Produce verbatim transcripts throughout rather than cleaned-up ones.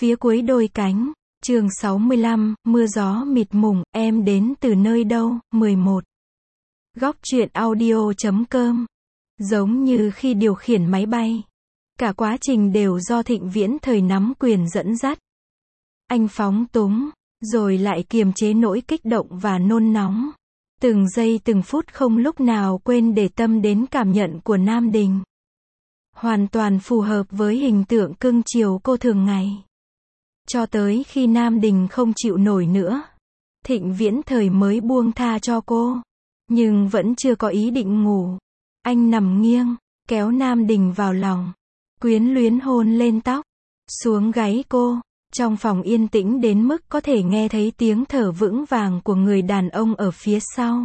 Phía cuối đôi cánh, chương sáu mươi lăm, mưa gió mịt mùng, em đến từ nơi đâu, mười một. Góc truyện audio chấm com. Giống như khi điều khiển máy bay, cả quá trình đều do Thịnh Viễn Thời nắm quyền dẫn dắt. Anh phóng túng, rồi lại kiềm chế nỗi kích động và nôn nóng. Từng giây từng phút không lúc nào quên để tâm đến cảm nhận của Nam Đình. Hoàn toàn phù hợp với hình tượng cưng chiều cô thường ngày. Cho tới khi Nam Đình không chịu nổi nữa, Thịnh Viễn Thời mới buông tha cho cô. Nhưng vẫn chưa có ý định ngủ. Anh nằm nghiêng, kéo Nam Đình vào lòng, quyến luyến hôn lên tóc, xuống gáy cô. Trong phòng yên tĩnh đến mức có thể nghe thấy tiếng thở vững vàng của người đàn ông ở phía sau.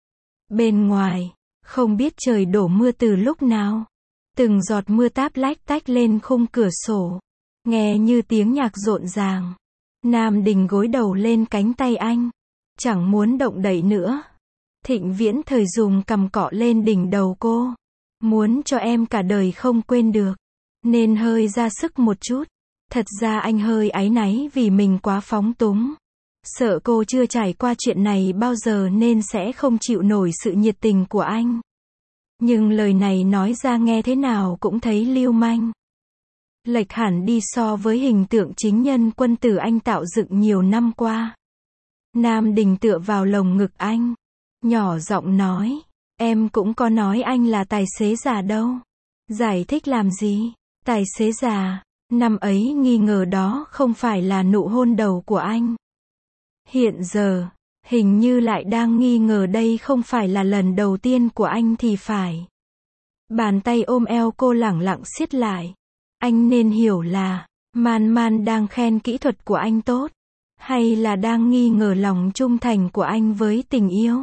Bên ngoài, không biết trời đổ mưa từ lúc nào. Từng giọt mưa táp lách tách lên khung cửa sổ, nghe như tiếng nhạc rộn ràng. Nam Đình gối đầu lên cánh tay anh, chẳng muốn động đậy nữa. Thịnh Viễn Thời dùng cằm cọ lên đỉnh đầu cô. Muốn cho em cả đời không quên được, nên hơi ra sức một chút. Thật ra anh hơi áy náy vì mình quá phóng túng. Sợ cô chưa trải qua chuyện này bao giờ nên sẽ không chịu nổi sự nhiệt tình của anh. Nhưng lời này nói ra nghe thế nào cũng thấy lưu manh. Lệch hẳn đi so với hình tượng chính nhân quân tử anh tạo dựng nhiều năm qua. Nam Đình tựa vào lồng ngực anh, nhỏ giọng nói, em cũng có nói anh là tài xế già đâu. Giải thích làm gì? Tài xế già? Năm ấy nghi ngờ đó không phải là nụ hôn đầu của anh. Hiện giờ, hình như lại đang nghi ngờ đây không phải là lần đầu tiên của anh thì phải. Bàn tay ôm eo cô lẳng lặng siết lại. Anh nên hiểu là, Man Man đang khen kỹ thuật của anh tốt, hay là đang nghi ngờ lòng trung thành của anh với tình yêu.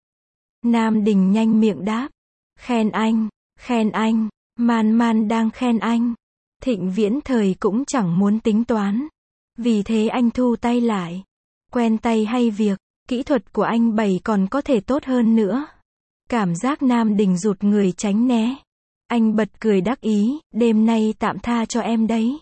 Nam Đình nhanh miệng đáp, khen anh, khen anh, Man Man đang khen anh. Thịnh Viễn Thời cũng chẳng muốn tính toán. Vì thế anh thu tay lại. Quen tay hay việc, kỹ thuật của anh bày còn có thể tốt hơn nữa. Cảm giác Nam Đình rụt người tránh né. Anh bật cười đắc ý, đêm nay tạm tha cho em đấy.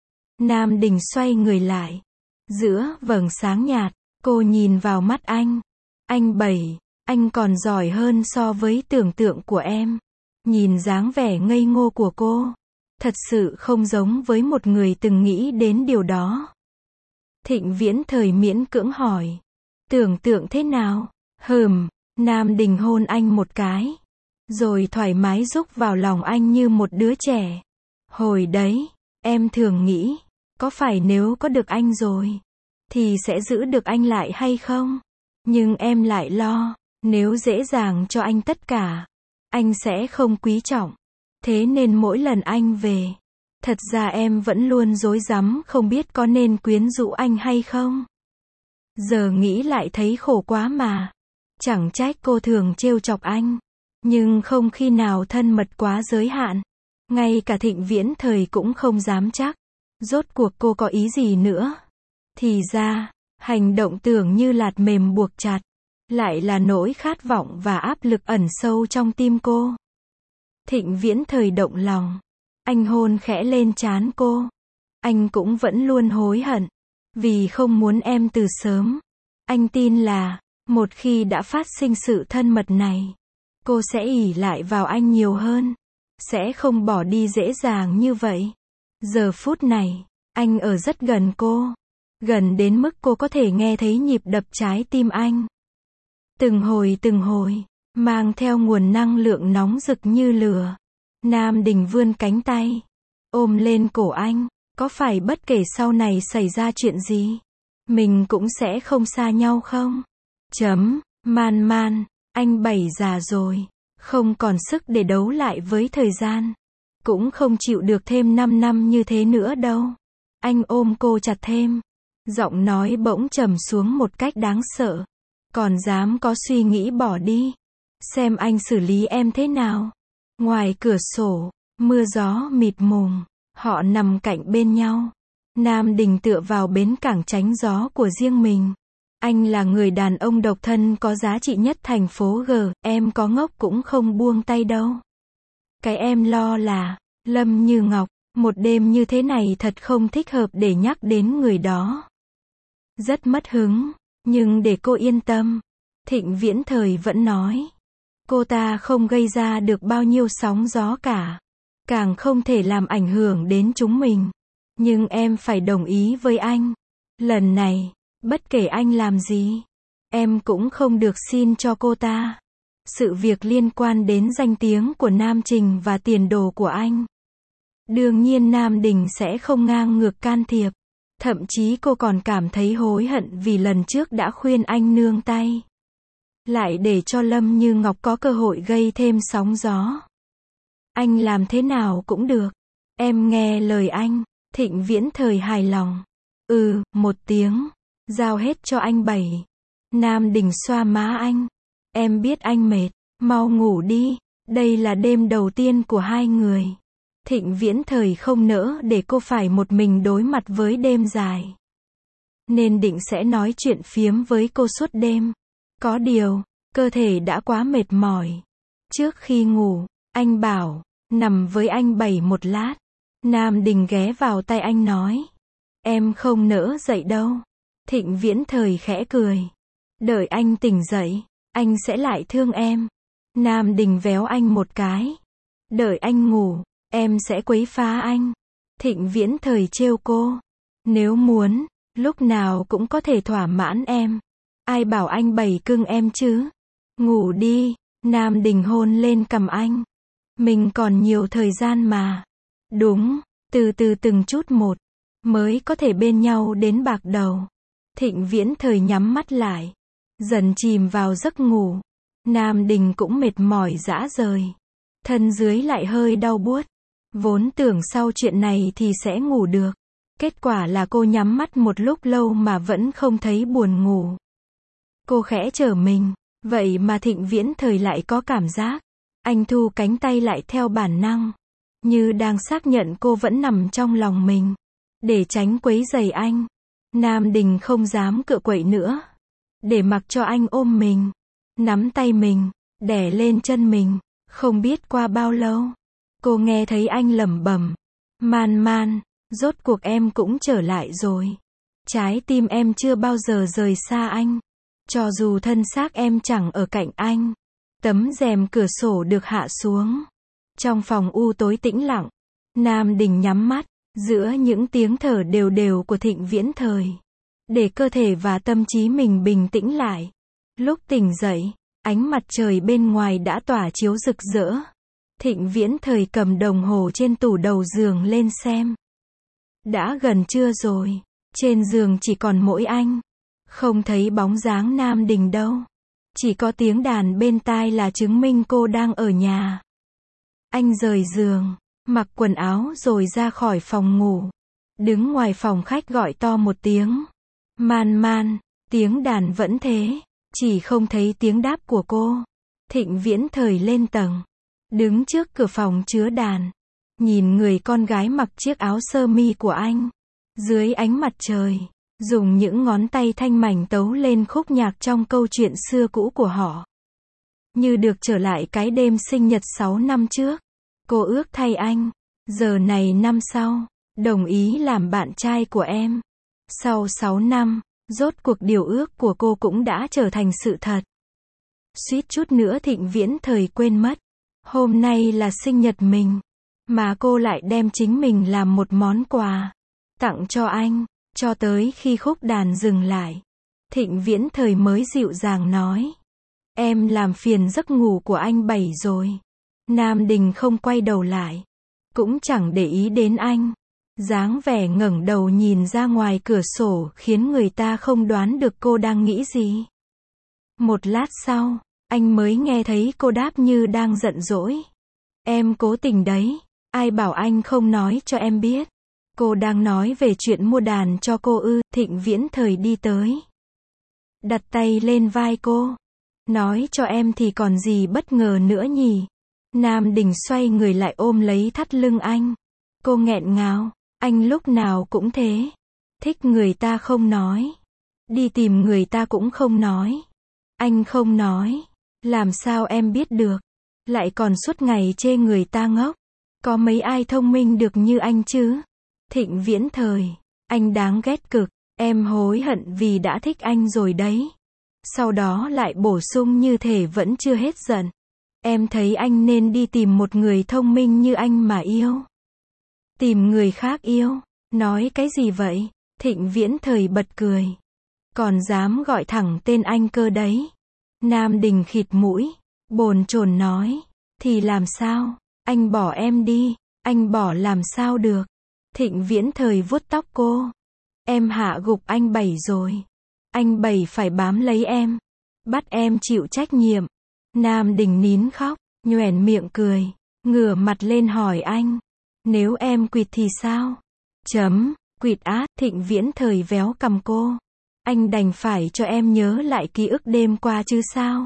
Nam Đình xoay người lại. Giữa vầng sáng nhạt, cô nhìn vào mắt anh. Anh bày, anh còn giỏi hơn so với tưởng tượng của em. Nhìn dáng vẻ ngây ngô của cô, thật sự không giống với một người từng nghĩ đến điều đó. Thịnh Viễn Thời miễn cưỡng hỏi, tưởng tượng thế nào? Hừm, Nam Đình hôn anh một cái, rồi thoải mái rúc vào lòng anh như một đứa trẻ. Hồi đấy, em thường nghĩ, có phải nếu có được anh rồi, thì sẽ giữ được anh lại hay không? Nhưng em lại lo, nếu dễ dàng cho anh tất cả, anh sẽ không quý trọng. Thế nên mỗi lần anh về, thật ra em vẫn luôn rối rắm không biết có nên quyến rũ anh hay không. Giờ nghĩ lại thấy khổ quá mà. Chẳng trách cô thường trêu chọc anh, nhưng không khi nào thân mật quá giới hạn. Ngay cả Thịnh Viễn Thời cũng không dám chắc. Rốt cuộc cô có ý gì nữa? Thì ra, hành động tưởng như lạt mềm buộc chặt, lại là nỗi khát vọng và áp lực ẩn sâu trong tim cô. Thịnh Viễn Thời động lòng. Anh hôn khẽ lên trán cô. Anh cũng vẫn luôn hối hận, vì không muốn em từ sớm. Anh tin là, một khi đã phát sinh sự thân mật này, cô sẽ ỷ lại vào anh nhiều hơn. Sẽ không bỏ đi dễ dàng như vậy. Giờ phút này, anh ở rất gần cô. Gần đến mức cô có thể nghe thấy nhịp đập trái tim anh. Từng hồi từng hồi, mang theo nguồn năng lượng nóng rực như lửa. Nam Đình vươn cánh tay, ôm lên cổ anh. Có phải bất kể sau này xảy ra chuyện gì, mình cũng sẽ không xa nhau không? Chấm, Man Man, anh bảy già rồi, không còn sức để đấu lại với thời gian. Cũng không chịu được thêm năm năm như thế nữa đâu. Anh ôm cô chặt thêm. Giọng nói bỗng trầm xuống một cách đáng sợ. Còn dám có suy nghĩ bỏ đi. Xem anh xử lý em thế nào. Ngoài cửa sổ, mưa gió mịt mùng. Họ nằm cạnh bên nhau. Nam Đình tựa vào bến cảng tránh gió của riêng mình. Anh là người đàn ông độc thân có giá trị nhất thành phố G. Em có ngốc cũng không buông tay đâu. Cái em lo là, Lâm Như Ngọc, Một đêm như thế này thật không thích hợp để nhắc đến người đó. Rất mất hứng, nhưng để cô yên tâm, Thịnh Viễn Thời vẫn nói. Cô ta không gây ra được bao nhiêu sóng gió cả. Càng không thể làm ảnh hưởng đến chúng mình. Nhưng em phải đồng ý với anh. Lần này, bất kể anh làm gì, em cũng không được xin cho cô ta. Sự việc liên quan đến danh tiếng của Nam Trình và tiền đồ của anh. Đương nhiên Nam Đình sẽ không ngang ngược can thiệp. Thậm chí cô còn cảm thấy hối hận vì lần trước đã khuyên anh nương tay. Lại để cho Lâm Như Ngọc có cơ hội gây thêm sóng gió. Anh làm thế nào cũng được. Em nghe lời anh. Thịnh Viễn Thời hài lòng. Ừ, một tiếng. Giao hết cho anh bảy. Nam Đình xoa má anh. Em biết anh mệt. Mau ngủ đi. Đây là đêm đầu tiên của hai người. Thịnh Viễn Thời không nỡ để cô phải một mình đối mặt với đêm dài. Nên định sẽ nói chuyện phiếm với cô suốt đêm. Có điều, cơ thể đã quá mệt mỏi. Trước khi ngủ, anh bảo, nằm với anh bảy một lát. Nam Đình ghé vào tay anh nói. Em không nỡ dậy đâu. Thịnh Viễn Thời khẽ cười. Đợi anh tỉnh dậy, anh sẽ lại thương em. Nam Đình véo anh một cái. Đợi anh ngủ, em sẽ quấy phá anh. Thịnh Viễn Thời trêu cô. Nếu muốn, lúc nào cũng có thể thỏa mãn em. Ai bảo anh bày cưng em chứ? Ngủ đi. Nam Đình hôn lên cằm anh. Mình còn nhiều thời gian mà. Đúng, từ từ từng chút một, mới có thể bên nhau đến bạc đầu. Thịnh Viễn Thời nhắm mắt lại, dần chìm vào giấc ngủ. Nam Đình cũng mệt mỏi rã rời. Thân dưới lại hơi đau buốt. Vốn tưởng sau chuyện này thì sẽ ngủ được. Kết quả là cô nhắm mắt một lúc lâu mà vẫn không thấy buồn ngủ. Cô khẽ trở mình, vậy mà Thịnh Viễn Thời lại có cảm giác. Anh thu cánh tay lại theo bản năng. Như đang xác nhận cô vẫn nằm trong lòng mình. Để tránh quấy rầy anh. Nam Đình không dám cựa quậy nữa. Để mặc cho anh ôm mình. Nắm tay mình. Đè lên chân mình. Không biết qua bao lâu. Cô nghe thấy anh lẩm bẩm. Man man. Rốt cuộc em cũng trở lại rồi. Trái tim em chưa bao giờ rời xa anh. Cho dù thân xác em chẳng ở cạnh anh. Tấm rèm cửa sổ được hạ xuống. Trong phòng u tối tĩnh lặng. Nam Đình nhắm mắt. Giữa những tiếng thở đều đều của Thịnh Viễn Thời. Để cơ thể và tâm trí mình bình tĩnh lại. Lúc tỉnh dậy, ánh mặt trời bên ngoài đã tỏa chiếu rực rỡ. Thịnh Viễn Thời cầm đồng hồ trên tủ đầu giường lên xem. Đã gần trưa rồi. Trên giường chỉ còn mỗi anh. Không thấy bóng dáng Nam Đình đâu. Chỉ có tiếng đàn bên tai là chứng minh cô đang ở nhà. Anh rời giường, mặc quần áo rồi ra khỏi phòng ngủ. Đứng ngoài phòng khách gọi to một tiếng. Man man, tiếng đàn vẫn thế. Chỉ không thấy tiếng đáp của cô. Thịnh Viễn Thời lên tầng. Đứng trước cửa phòng chứa đàn. Nhìn người con gái mặc chiếc áo sơ mi của anh. Dưới ánh mặt trời. Dùng những ngón tay thanh mảnh tấu lên khúc nhạc trong câu chuyện xưa cũ của họ. Như được trở lại cái đêm sinh nhật sáu năm trước. Cô ước thay anh. Giờ này năm sau. Đồng ý làm bạn trai của em. Sau sáu năm. Rốt cuộc điều ước của cô cũng đã trở thành sự thật. Suýt chút nữa Thịnh Viễn Thời quên mất. Hôm nay là sinh nhật mình. Mà cô lại đem chính mình làm một món quà. Tặng cho anh. Cho tới khi khúc đàn dừng lại. Thịnh Viễn Thời mới dịu dàng nói. Em làm phiền giấc ngủ của anh bảy rồi. Nam Đình không quay đầu lại. Cũng chẳng để ý đến anh. Dáng vẻ ngẩng đầu nhìn ra ngoài cửa sổ khiến người ta không đoán được cô đang nghĩ gì. Một lát sau, anh mới nghe thấy cô đáp như đang giận dỗi. Em cố tình đấy. Ai bảo anh không nói cho em biết. Cô đang nói về chuyện mua đàn cho cô ư. Thịnh Viễn Thời đi tới. Đặt tay lên vai cô. Nói cho em thì còn gì bất ngờ nữa nhỉ. Nam Đình xoay người lại ôm lấy thắt lưng anh. Cô nghẹn ngào. Anh lúc nào cũng thế. Thích người ta không nói. Đi tìm người ta cũng không nói. Anh không nói. Làm sao em biết được. Lại còn suốt ngày chê người ta ngốc. Có mấy ai thông minh được như anh chứ? Thịnh Viễn Thời, anh đáng ghét cực, em hối hận vì đã thích anh rồi đấy. Sau đó lại bổ sung như thể vẫn chưa hết giận. Em thấy anh nên đi tìm một người thông minh như anh mà yêu. Tìm người khác yêu? Nói cái gì vậy? Thịnh Viễn Thời bật cười. Còn dám gọi thẳng tên anh cơ đấy. Nam Đình khịt mũi, bồn chồn nói. Thì làm sao? Anh bỏ em đi. Anh bỏ làm sao được? Thịnh Viễn Thời vuốt tóc cô. Em hạ gục anh Bảy rồi. Anh Bảy phải bám lấy em. Bắt em chịu trách nhiệm. Nam Đình nín khóc, nhoẻn miệng cười, ngửa mặt lên hỏi anh. Nếu em quỵt thì sao? Chấm, quỵt á, Thịnh Viễn Thời véo cằm cô. Anh đành phải cho em nhớ lại ký ức đêm qua chứ sao?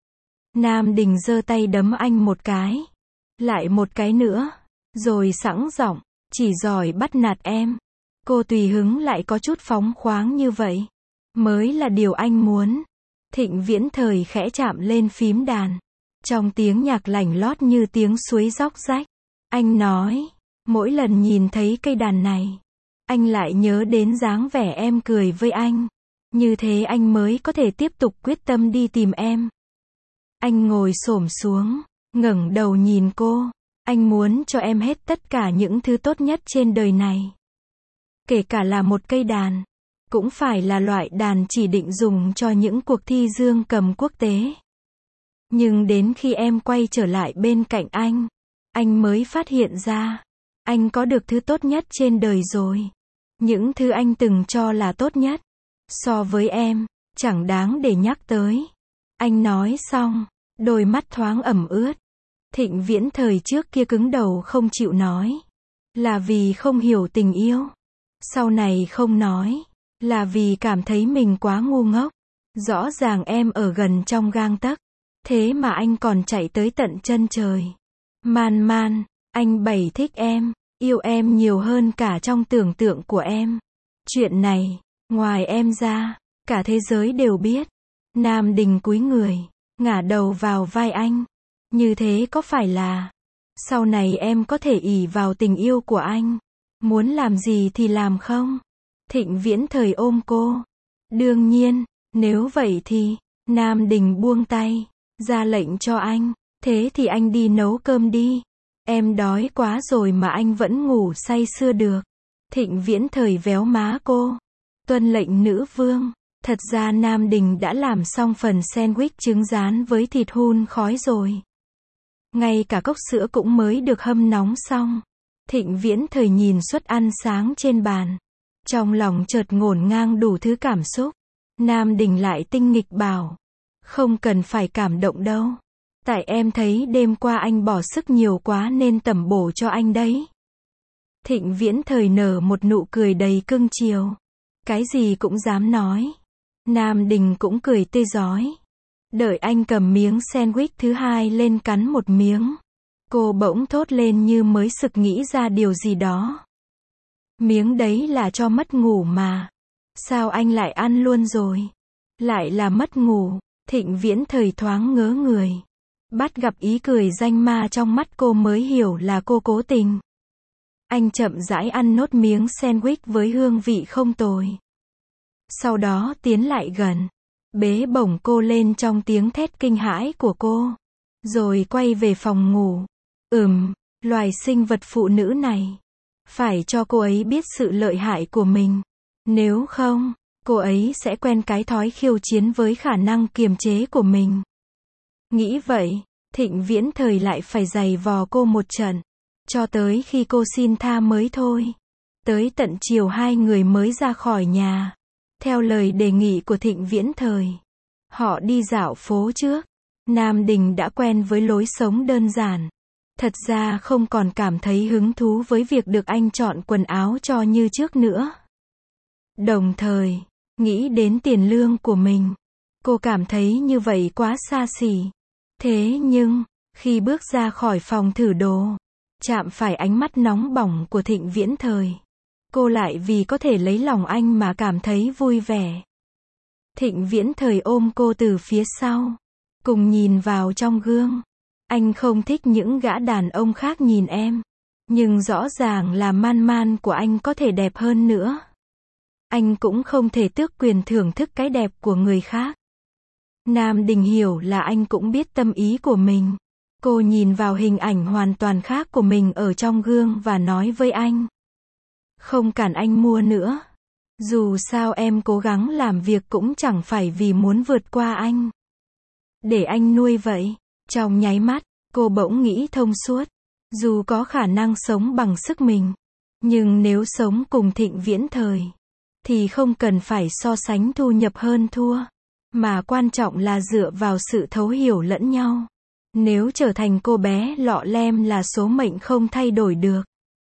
Nam Đình giơ tay đấm anh một cái. Lại một cái nữa. Rồi sẵn giọng, chỉ giỏi bắt nạt em. Cô tùy hứng lại có chút phóng khoáng như vậy. Mới là điều anh muốn. Thịnh Viễn Thời khẽ chạm lên phím đàn. Trong tiếng nhạc lành lót như tiếng suối róc rách. Anh nói, mỗi lần nhìn thấy cây đàn này, anh lại nhớ đến dáng vẻ em cười với anh. Như thế anh mới có thể tiếp tục quyết tâm đi tìm em. Anh ngồi xổm xuống, ngẩng đầu nhìn cô. Anh muốn cho em hết tất cả những thứ tốt nhất trên đời này. Kể cả là một cây đàn. Cũng phải là loại đàn chỉ định dùng cho những cuộc thi dương cầm quốc tế. Nhưng đến khi em quay trở lại bên cạnh anh, anh mới phát hiện ra, anh có được thứ tốt nhất trên đời rồi. Những thứ anh từng cho là tốt nhất, so với em, chẳng đáng để nhắc tới. Anh nói xong, đôi mắt thoáng ẩm ướt. Thịnh Viễn Thời trước kia cứng đầu không chịu nói. Là vì không hiểu tình yêu. Sau này không nói. Là vì cảm thấy mình quá ngu ngốc. Rõ ràng em ở gần trong gang tấc. Thế mà anh còn chạy tới tận chân trời. Man man, anh Bảy thích em, yêu em nhiều hơn cả trong tưởng tượng của em. Chuyện này, ngoài em ra, cả thế giới đều biết. Nam Đình cúi người, ngả đầu vào vai anh. Như thế có phải là, sau này em có thể ỷ vào tình yêu của anh. Muốn làm gì thì làm không? Thịnh Viễn Thời ôm cô. Đương nhiên, nếu vậy thì, Nam Đình buông tay, ra lệnh cho anh. Thế thì anh đi nấu cơm đi. Em đói quá rồi mà anh vẫn ngủ say sưa được. Thịnh Viễn Thời véo má cô. Tuân lệnh nữ vương. Thật ra Nam Đình đã làm xong phần sandwich trứng rán với thịt hun khói rồi. Ngay cả cốc sữa cũng mới được hâm nóng xong. Thịnh Viễn Thời nhìn suất ăn sáng trên bàn. Trong lòng chợt ngổn ngang đủ thứ cảm xúc. Nam Đình lại tinh nghịch bảo. Không cần phải cảm động đâu. Tại em thấy đêm qua anh bỏ sức nhiều quá nên tẩm bổ cho anh đấy. Thịnh Viễn Thời nở một nụ cười đầy cưng chiều. Cái gì cũng dám nói. Nam Đình cũng cười tươi rói. Đợi anh cầm miếng sandwich thứ hai lên cắn một miếng. Cô bỗng thốt lên như mới sực nghĩ ra điều gì đó. Miếng đấy là cho mất ngủ mà. Sao anh lại ăn luôn rồi? Lại là mất ngủ. Thịnh Viễn Thời thoáng ngớ người. Bắt gặp ý cười danh ma trong mắt cô mới hiểu là cô cố tình. Anh chậm rãi ăn nốt miếng sandwich với hương vị không tồi. Sau đó tiến lại gần. Bế bổng cô lên trong tiếng thét kinh hãi của cô. Rồi quay về phòng ngủ. Ừm, loài sinh vật phụ nữ này. Phải cho cô ấy biết sự lợi hại của mình. Nếu không, cô ấy sẽ quen cái thói khiêu chiến với khả năng kiềm chế của mình. Nghĩ vậy, Thịnh Viễn Thời lại phải giày vò cô một trận. Cho tới khi cô xin tha mới thôi. Tới tận chiều hai người mới ra khỏi nhà. Theo lời đề nghị của Thịnh Viễn Thời. Họ đi dạo phố trước. Nam Đình đã quen với lối sống đơn giản. Thật ra không còn cảm thấy hứng thú với việc được anh chọn quần áo cho như trước nữa. Đồng thời, nghĩ đến tiền lương của mình. Cô cảm thấy như vậy quá xa xỉ. Thế nhưng, khi bước ra khỏi phòng thử đồ, chạm phải ánh mắt nóng bỏng của Thịnh Viễn Thời. Cô lại vì có thể lấy lòng anh mà cảm thấy vui vẻ. Thịnh Viễn Thời ôm cô từ phía sau. Cùng nhìn vào trong gương. Anh không thích những gã đàn ông khác nhìn em. Nhưng rõ ràng là Man Man của anh có thể đẹp hơn nữa. Anh cũng không thể tước quyền thưởng thức cái đẹp của người khác. Nam Đình hiểu là anh cũng biết tâm ý của mình. Cô nhìn vào hình ảnh hoàn toàn khác của mình ở trong gương và nói với anh. Không cản anh mua nữa. Dù sao em cố gắng làm việc cũng chẳng phải vì muốn vượt qua anh. Để anh nuôi vậy. Trong nháy mắt, cô bỗng nghĩ thông suốt. Dù có khả năng sống bằng sức mình, nhưng nếu sống cùng Thịnh Viễn Thời, thì không cần phải so sánh thu nhập hơn thua, mà quan trọng là dựa vào sự thấu hiểu lẫn nhau. Nếu trở thành cô bé lọ lem là số mệnh không thay đổi được,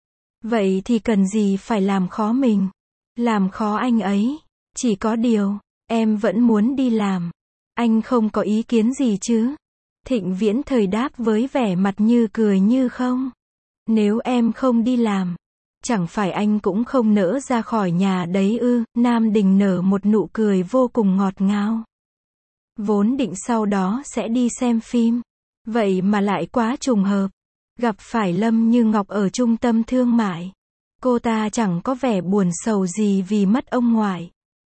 vậy thì cần gì phải làm khó mình, làm khó anh ấy. Chỉ có điều, em vẫn muốn đi làm. Anh không có ý kiến gì chứ? Thịnh Viễn Thời đáp với vẻ mặt như cười như không. Nếu em không đi làm, chẳng phải anh cũng không nỡ ra khỏi nhà đấy ư? Nam Đình nở một nụ cười vô cùng ngọt ngào. Vốn định sau đó sẽ đi xem phim, vậy mà lại quá trùng hợp. Gặp phải Lâm Như Ngọc ở trung tâm thương mại. Cô ta chẳng có vẻ buồn sầu gì vì mất ông ngoại.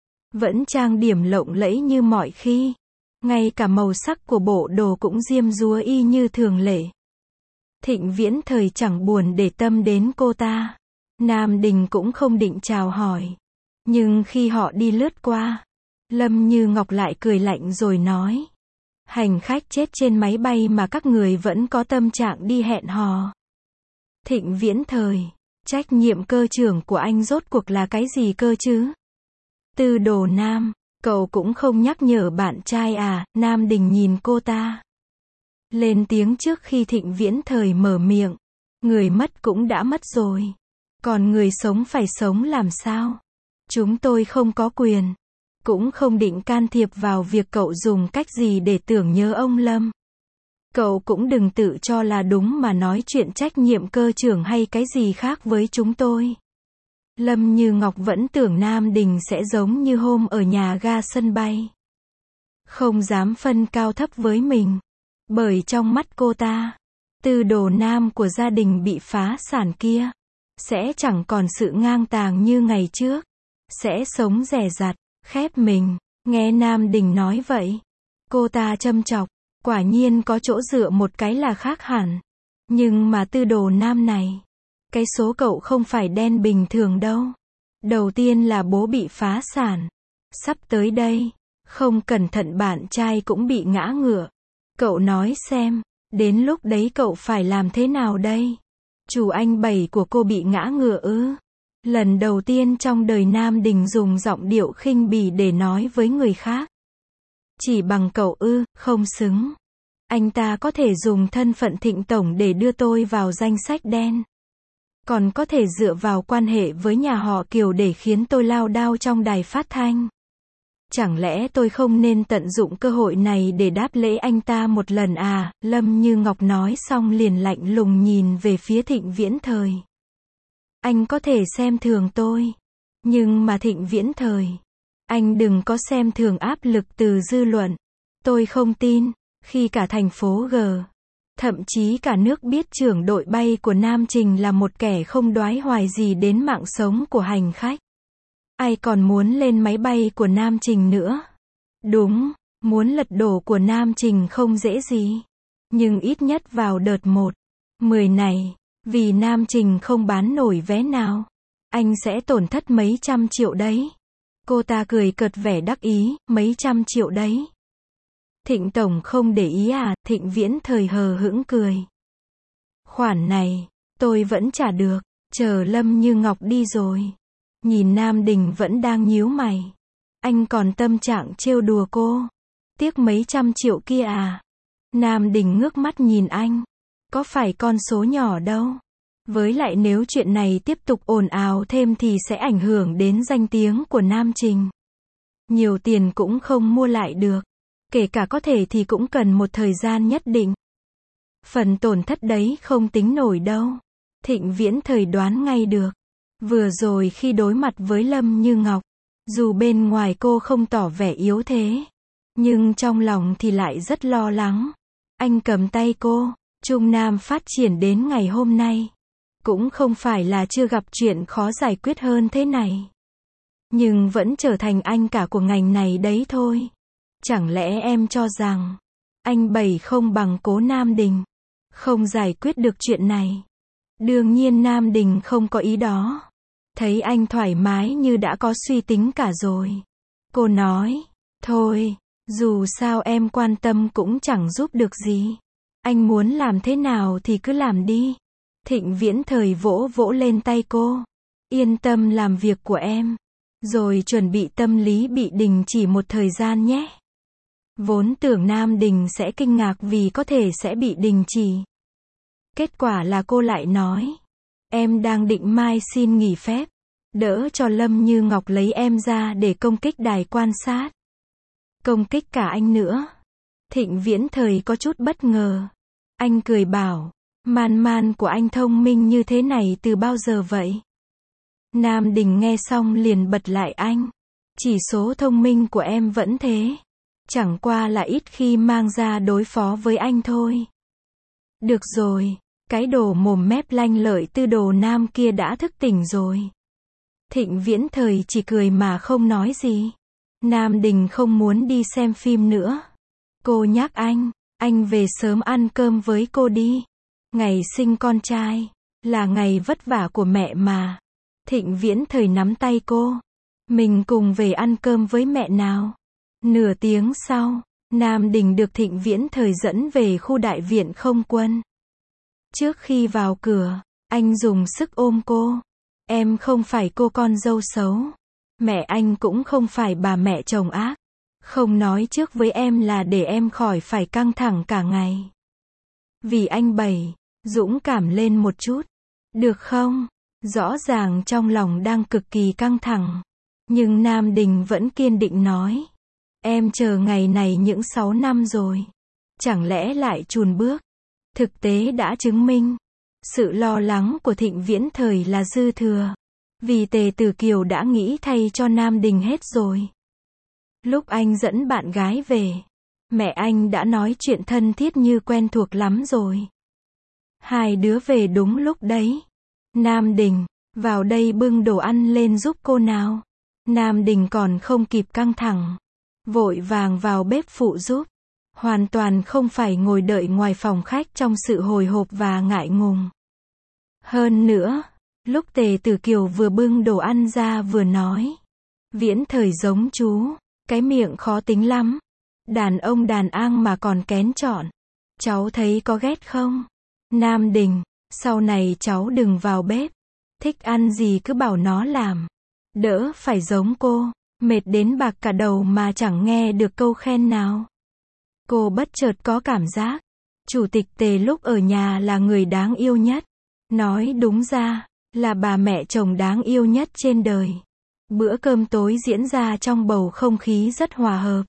Vẫn trang điểm lộng lẫy như mọi khi. Ngay cả màu sắc của bộ đồ cũng diêm dúa y như thường lệ. Thịnh Viễn Thời chẳng buồn để tâm đến cô ta. Nam Đình cũng không định chào hỏi. Nhưng khi họ đi lướt qua, Lâm Như Ngọc lại cười lạnh rồi nói. Hành khách chết trên máy bay mà các người vẫn có tâm trạng đi hẹn hò. Thịnh Viễn Thời, trách nhiệm cơ trưởng của anh rốt cuộc là cái gì cơ chứ? Tư Đồ Nam, cậu cũng không nhắc nhở bạn trai à? Nam Đình nhìn cô ta. Lên tiếng trước khi Thịnh Viễn Thời mở miệng. Người mất cũng đã mất rồi. Còn người sống phải sống làm sao? Chúng tôi không có quyền. Cũng không định can thiệp vào việc cậu dùng cách gì để tưởng nhớ ông Lâm. Cậu cũng đừng tự cho là đúng mà nói chuyện trách nhiệm cơ trưởng hay cái gì khác với chúng tôi. Lâm Như Ngọc vẫn tưởng Nam Đình sẽ giống như hôm ở nhà ga sân bay. Không dám phân cao thấp với mình. Bởi trong mắt cô ta, Tư Đồ Nam của gia đình bị phá sản kia, sẽ chẳng còn sự ngang tàng như ngày trước. Sẽ sống dè dặt, khép mình. Nghe Nam Đình nói vậy, cô ta châm chọc. Quả nhiên có chỗ dựa một cái là khác hẳn. Nhưng mà Tư Đồ Nam này, cái số cậu không phải đen bình thường đâu. Đầu tiên là bố bị phá sản. Sắp tới đây, không cẩn thận bạn trai cũng bị ngã ngựa. Cậu nói xem, đến lúc đấy cậu phải làm thế nào đây? Chủ anh bảy của cô bị ngã ngựa ư? Lần đầu tiên trong đời Nam Đình dùng giọng điệu khinh bỉ để nói với người khác. Chỉ bằng cậu ư? Không xứng. Anh ta có thể dùng thân phận Thịnh Tổng để đưa tôi vào danh sách đen. Còn có thể dựa vào quan hệ với nhà họ Kiều để khiến tôi lao đao trong đài phát thanh. Chẳng lẽ tôi không nên tận dụng cơ hội này để đáp lễ anh ta một lần à? Lâm Như Ngọc nói xong liền lạnh lùng nhìn về phía Thịnh Viễn Thời. Anh có thể xem thường tôi. Nhưng mà Thịnh Viễn Thời, anh đừng có xem thường áp lực từ dư luận. Tôi không tin, khi cả thành phố G, thậm chí cả nước biết trưởng đội bay của Nam Trình là một kẻ không đoái hoài gì đến mạng sống của hành khách. Ai còn muốn lên máy bay của Nam Trình nữa? Đúng, muốn lật đổ của Nam Trình không dễ gì. Nhưng ít nhất vào đợt một, mười này, vì Nam Trình không bán nổi vé nào, anh sẽ tổn thất mấy trăm triệu đấy. Cô ta cười cợt vẻ đắc ý, mấy trăm triệu đấy. Thịnh Tổng không để ý à? Thịnh Viễn Thời hờ hững cười. Khoản này, tôi vẫn trả được, chờ Lâm Như Ngọc đi rồi. Nhìn Nam Đình vẫn đang nhíu mày. Anh còn tâm trạng trêu đùa cô. Tiếc mấy trăm triệu kia à? Nam Đình ngước mắt nhìn anh. Có phải con số nhỏ đâu. Với lại nếu chuyện này tiếp tục ồn ào thêm thì sẽ ảnh hưởng đến danh tiếng của Nam Trình. Nhiều tiền cũng không mua lại được. Kể cả có thể thì cũng cần một thời gian nhất định. Phần tổn thất đấy không tính nổi đâu. Thịnh Viễn Thời đoán ngay được. Vừa rồi khi đối mặt với Lâm Như Ngọc, dù bên ngoài cô không tỏ vẻ yếu thế, nhưng trong lòng thì lại rất lo lắng. Anh cầm tay cô, Trung Nam phát triển đến ngày hôm nay. Cũng không phải là chưa gặp chuyện khó giải quyết hơn thế này. Nhưng vẫn trở thành anh cả của ngành này đấy thôi. Chẳng lẽ em cho rằng anh Bảy không bằng Cố Nam Đình, không giải quyết được chuyện này? Đương nhiên Nam Đình không có ý đó. Thấy anh thoải mái như đã có suy tính cả rồi. Cô nói, thôi, dù sao em quan tâm cũng chẳng giúp được gì. Anh muốn làm thế nào thì cứ làm đi. Thịnh Viễn Thời vỗ vỗ lên tay cô. Yên tâm làm việc của em. Rồi chuẩn bị tâm lý bị đình chỉ một thời gian nhé. Vốn tưởng Nam Đình sẽ kinh ngạc vì có thể sẽ bị đình chỉ. Kết quả là cô lại nói, em đang định mai xin nghỉ phép, đỡ cho Lâm Như Ngọc lấy em ra để công kích đài quan sát. Công kích cả anh nữa. Thịnh Viễn Thời có chút bất ngờ. Anh cười bảo, Man Man của anh thông minh như thế này từ bao giờ vậy? Nam Đình nghe xong liền bật lại anh. Chỉ số thông minh của em vẫn thế. Chẳng qua là ít khi mang ra đối phó với anh thôi. Được rồi, cái đồ mồm mép lanh lợi tư đồ nam kia đã thức tỉnh rồi. Thịnh Viễn Thời chỉ cười mà không nói gì. Nam Đình không muốn đi xem phim nữa. Cô nhắc anh, anh về sớm ăn cơm với cô đi. Ngày sinh con trai, là ngày vất vả của mẹ mà. Thịnh Viễn Thời nắm tay cô. Mình cùng về ăn cơm với mẹ nào. Nửa tiếng sau, Nam Đình được Thịnh Viễn Thời dẫn về khu đại viện không quân. Trước khi vào cửa, anh dùng sức ôm cô. Em không phải cô con dâu xấu. Mẹ anh cũng không phải bà mẹ chồng ác. Không nói trước với em là để em khỏi phải căng thẳng cả ngày. Vì anh Bảy, dũng cảm lên một chút. Được không? Rõ ràng trong lòng đang cực kỳ căng thẳng. Nhưng Nam Đình vẫn kiên định nói. Em chờ ngày này những sáu năm rồi. Chẳng lẽ lại chùn bước? Thực tế đã chứng minh. Sự lo lắng của Thịnh Viễn Thời là dư thừa. Vì Tề Tử Kiều đã nghĩ thay cho Nam Đình hết rồi. Lúc anh dẫn bạn gái về, mẹ anh đã nói chuyện thân thiết như quen thuộc lắm rồi. Hai đứa về đúng lúc đấy. Nam Đình, vào đây bưng đồ ăn lên giúp cô nào. Nam Đình còn không kịp căng thẳng. Vội vàng vào bếp phụ giúp. Hoàn toàn không phải ngồi đợi ngoài phòng khách trong sự hồi hộp và ngại ngùng. Hơn nữa, lúc Tề Tử Kiều vừa bưng đồ ăn ra vừa nói. Viễn Thời giống chú, cái miệng khó tính lắm. Đàn ông đàn ang mà còn kén chọn. Cháu thấy có ghét không? Nam Đình, sau này cháu đừng vào bếp. Thích ăn gì cứ bảo nó làm. Đỡ phải giống cô, mệt đến bạc cả đầu mà chẳng nghe được câu khen nào. Cô bất chợt có cảm giác, Chủ tịch Tề lúc ở nhà là người đáng yêu nhất. Nói đúng ra, là bà mẹ chồng đáng yêu nhất trên đời. Bữa cơm tối diễn ra trong bầu không khí rất hòa hợp.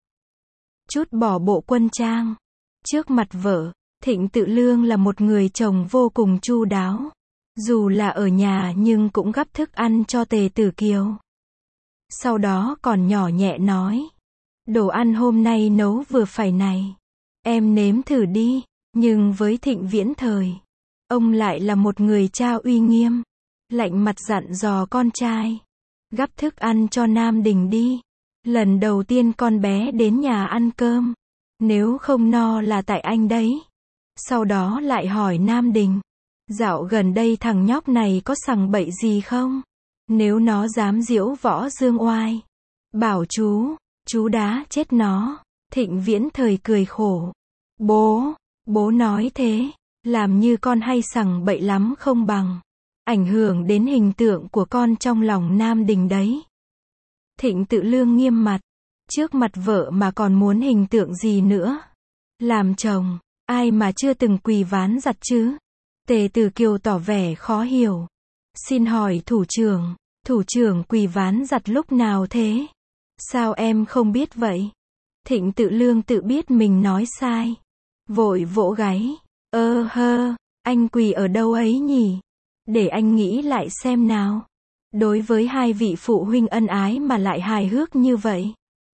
Chút bỏ bộ quân trang. Trước mặt vợ, Thịnh Tự Lương là một người chồng vô cùng chu đáo. Dù là ở nhà nhưng cũng gắp thức ăn cho Tề Tử Kiều. Sau đó còn nhỏ nhẹ nói. Đồ ăn hôm nay nấu vừa phải này. Em nếm thử đi. Nhưng với Thịnh Viễn Thời, ông lại là một người cha uy nghiêm. Lạnh mặt dặn dò con trai. Gắp thức ăn cho Nam Đình đi. Lần đầu tiên con bé đến nhà ăn cơm. Nếu không no là tại anh đấy. Sau đó lại hỏi Nam Đình. Dạo gần đây thằng nhóc này có sằng bậy gì không? Nếu nó dám giễu võ dương oai. Bảo chú, chú đá chết nó. Thịnh Viễn Thời cười khổ. Bố, bố nói thế. Làm như con hay sằng bậy lắm không bằng. Ảnh hưởng đến hình tượng của con trong lòng Nam Đình đấy. Thịnh Tự Lương nghiêm mặt. Trước mặt vợ mà còn muốn hình tượng gì nữa? Làm chồng, ai mà chưa từng quỳ ván giặt chứ? Tề Tử Kiều tỏ vẻ khó hiểu. Xin hỏi thủ trưởng, thủ trưởng quỳ ván giặt lúc nào thế? Sao em không biết vậy? Thịnh Tự Lương tự biết mình nói sai. Vội vỗ gáy. Ơ hơ, anh quỳ ở đâu ấy nhỉ? Để anh nghĩ lại xem nào. Đối với hai vị phụ huynh ân ái mà lại hài hước như vậy.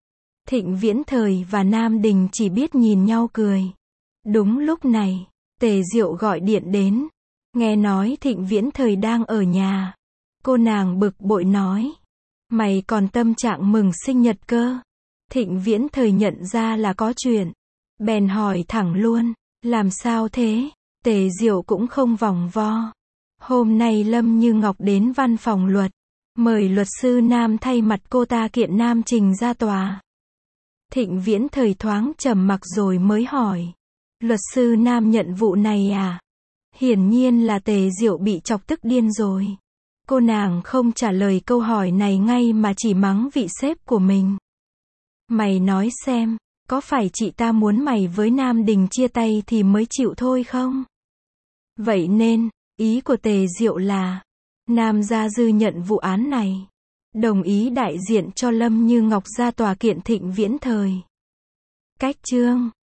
Thịnh Viễn Thời và Nam Đình chỉ biết nhìn nhau cười. Đúng lúc này, Tề Diệu gọi điện đến. Nghe nói Thịnh Viễn Thời đang ở nhà. Cô nàng bực bội nói. Mày còn tâm trạng mừng sinh nhật cơ. Thịnh Viễn Thời nhận ra là có chuyện. Bèn hỏi thẳng luôn. Làm sao thế? Tề Diệu cũng không vòng vo. Hôm nay Lâm Như Ngọc đến văn phòng luật. Mời luật sư Nam thay mặt cô ta kiện Nam Trình ra tòa. Thịnh Viễn Thời thoáng trầm mặc rồi mới hỏi. Luật sư Nam nhận vụ này à? Hiển nhiên là Tề Diệu bị chọc tức điên rồi. Cô nàng không trả lời câu hỏi này ngay mà chỉ mắng vị sếp của mình. Mày nói xem, có phải chị ta muốn mày với Nam Đình chia tay thì mới chịu thôi không? Vậy nên, ý của Tề Diệu là, Nam Gia Dư nhận vụ án này, đồng ý đại diện cho Lâm Như Ngọc ra tòa kiện Thịnh Viễn Thời. Cách chương